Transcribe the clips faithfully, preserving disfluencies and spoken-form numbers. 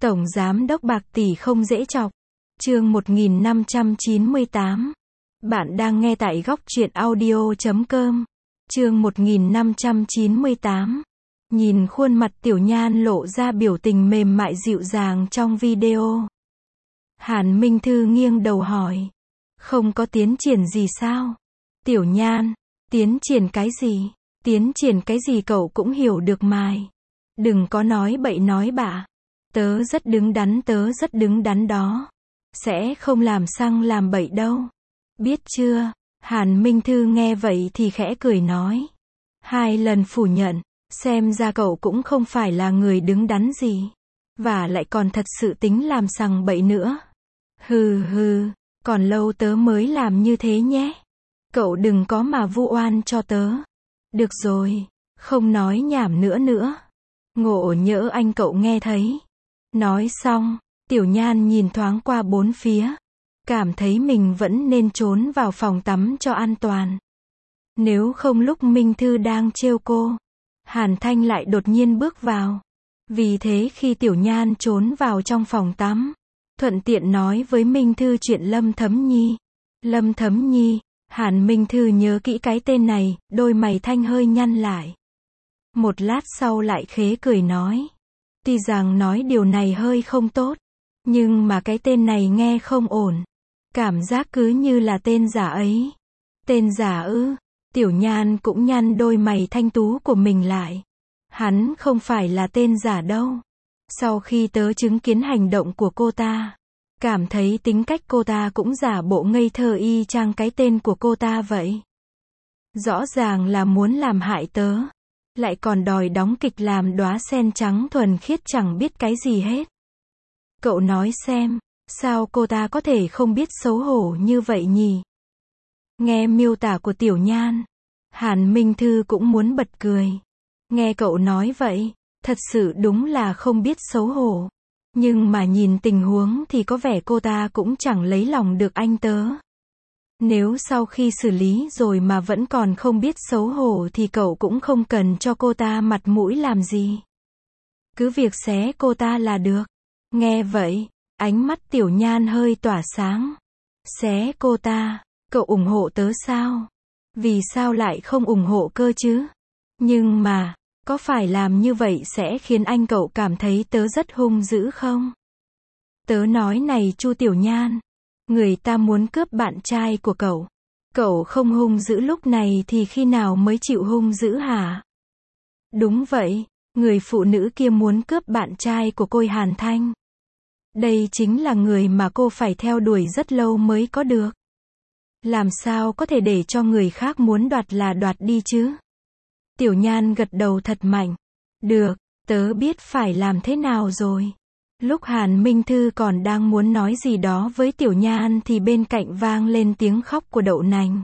Tổng giám đốc bạc tỷ không dễ chọc. Chương một nghìn năm trăm chín mươi tám. Bạn đang nghe tại góc truyện audio chấm com. Chương một nghìn năm trăm chín mươi tám. Nhìn khuôn mặt Tiểu Nhan lộ ra biểu tình mềm mại dịu dàng trong video, Hàn Minh Thư nghiêng đầu hỏi. Không có tiến triển gì sao? Tiểu Nhan, tiến triển cái gì? Tiến triển cái gì cậu cũng hiểu được mài. Đừng có nói bậy nói bạ. Tớ rất đứng đắn, tớ rất đứng đắn đó. Sẽ không làm xăng làm bậy đâu. Biết chưa? Hàn Minh Thư nghe vậy thì khẽ cười nói. Hai lần phủ nhận, xem ra cậu cũng không phải là người đứng đắn gì. Và lại còn thật sự tính làm xăng bậy nữa. Hừ hừ, còn lâu tớ mới làm như thế nhé. Cậu đừng có mà vu oan cho tớ. Được rồi, không nói nhảm nữa nữa. Ngộ nhỡ anh cậu nghe thấy. Nói xong, Tiểu Nhan nhìn thoáng qua bốn phía, cảm thấy mình vẫn nên trốn vào phòng tắm cho an toàn. Nếu không lúc Minh Thư đang trêu cô, Hàn Thanh lại đột nhiên bước vào. Vì thế khi Tiểu Nhan trốn vào trong phòng tắm, thuận tiện nói với Minh Thư chuyện Lâm Thấm Nhi. Lâm Thấm Nhi, Hàn Minh Thư nhớ kỹ cái tên này, đôi mày Thanh hơi nhăn lại. Một lát sau lại khế cười nói. Tuy rằng nói điều này hơi không tốt, nhưng mà cái tên này nghe không ổn. Cảm giác cứ như là tên giả ấy. Tên giả ư? Tiểu Nhan cũng nhăn đôi mày thanh tú của mình lại. Hắn không phải là tên giả đâu. Sau khi tớ chứng kiến hành động của cô ta, cảm thấy tính cách cô ta cũng giả bộ ngây thơ y chang cái tên của cô ta vậy. Rõ ràng là muốn làm hại tớ, lại còn đòi đóng kịch làm đóa sen trắng thuần khiết chẳng biết cái gì hết. Cậu nói xem, sao cô ta có thể không biết xấu hổ như vậy nhỉ? Nghe miêu tả của Tiểu Nhan, Hàn Minh Thư cũng muốn bật cười. Nghe cậu nói vậy, thật sự đúng là không biết xấu hổ. Nhưng mà nhìn tình huống thì có vẻ cô ta cũng chẳng lấy lòng được anh tớ. Nếu sau khi xử lý rồi mà vẫn còn không biết xấu hổ thì cậu cũng không cần cho cô ta mặt mũi làm gì. Cứ việc xé cô ta là được. Nghe vậy, ánh mắt Tiểu Nhan hơi tỏa sáng. Xé cô ta, cậu ủng hộ tớ sao? Vì sao lại không ủng hộ cơ chứ? Nhưng mà, có phải làm như vậy sẽ khiến anh cậu cảm thấy tớ rất hung dữ không? Tớ nói này Chu Tiểu Nhan, người ta muốn cướp bạn trai của cậu. Cậu không hung dữ lúc này thì khi nào mới chịu hung dữ hả? Đúng vậy, người phụ nữ kia muốn cướp bạn trai của cô Hàn Thanh. Đây chính là người mà cô phải theo đuổi rất lâu mới có được. Làm sao có thể để cho người khác muốn đoạt là đoạt đi chứ? Tiểu Nhan gật đầu thật mạnh. Được, tớ biết phải làm thế nào rồi. Lúc Hàn Minh Thư còn đang muốn nói gì đó với Tiểu Nhan thì bên cạnh vang lên tiếng khóc của Đậu Nành.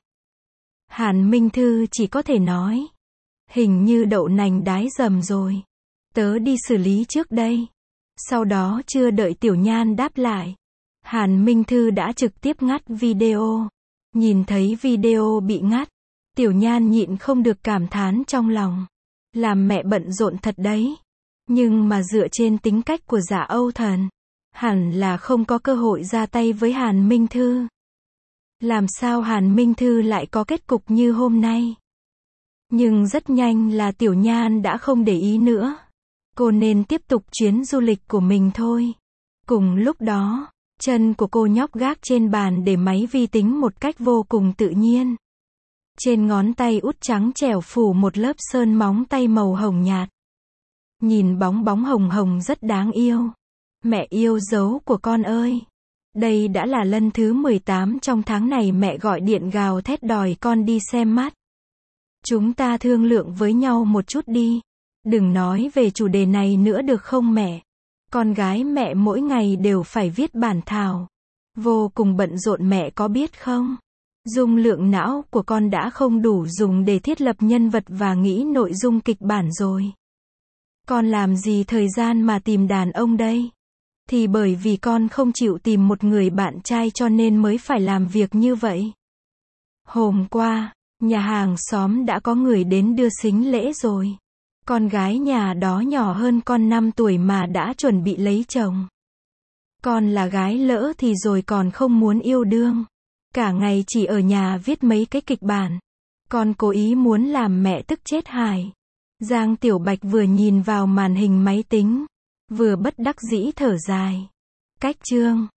Hàn Minh Thư chỉ có thể nói. Hình như Đậu Nành đái dầm rồi. Tớ đi xử lý trước đây. Sau đó chưa đợi Tiểu Nhan đáp lại, Hàn Minh Thư đã trực tiếp ngắt video. Nhìn thấy video bị ngắt, Tiểu Nhan nhịn không được cảm thán trong lòng. Làm mẹ bận rộn thật đấy. Nhưng mà dựa trên tính cách của Dạ Âu Thần, hẳn là không có cơ hội ra tay với Hàn Minh Thư. Làm sao Hàn Minh Thư lại có kết cục như hôm nay? Nhưng rất nhanh là Tiểu Nhan đã không để ý nữa. Cô nên tiếp tục chuyến du lịch của mình thôi. Cùng lúc đó, chân của cô nhóc gác trên bàn để máy vi tính một cách vô cùng tự nhiên. Trên ngón tay út trắng trẻo phủ một lớp sơn móng tay màu hồng nhạt. Nhìn bóng bóng hồng hồng rất đáng yêu. Mẹ yêu dấu của con ơi. Đây đã là lần thứ mười tám trong tháng này mẹ gọi điện gào thét đòi con đi xem mắt. Chúng ta thương lượng với nhau một chút đi. Đừng nói về chủ đề này nữa được không mẹ? Con gái mẹ mỗi ngày đều phải viết bản thảo. Vô cùng bận rộn mẹ có biết không? Dung lượng não của con đã không đủ dùng để thiết lập nhân vật và nghĩ nội dung kịch bản rồi. Con làm gì thời gian mà tìm đàn ông đây? Thì bởi vì con không chịu tìm một người bạn trai cho nên mới phải làm việc như vậy. Hôm qua, nhà hàng xóm đã có người đến đưa sính lễ rồi. Con gái nhà đó nhỏ hơn con năm tuổi mà đã chuẩn bị lấy chồng. Con là gái lỡ thì rồi còn không muốn yêu đương. Cả ngày chỉ ở nhà viết mấy cái kịch bản. Con cố ý muốn làm mẹ tức chết hài. Giang Tiểu Bạch vừa nhìn vào màn hình máy tính, vừa bất đắc dĩ thở dài. Cách chương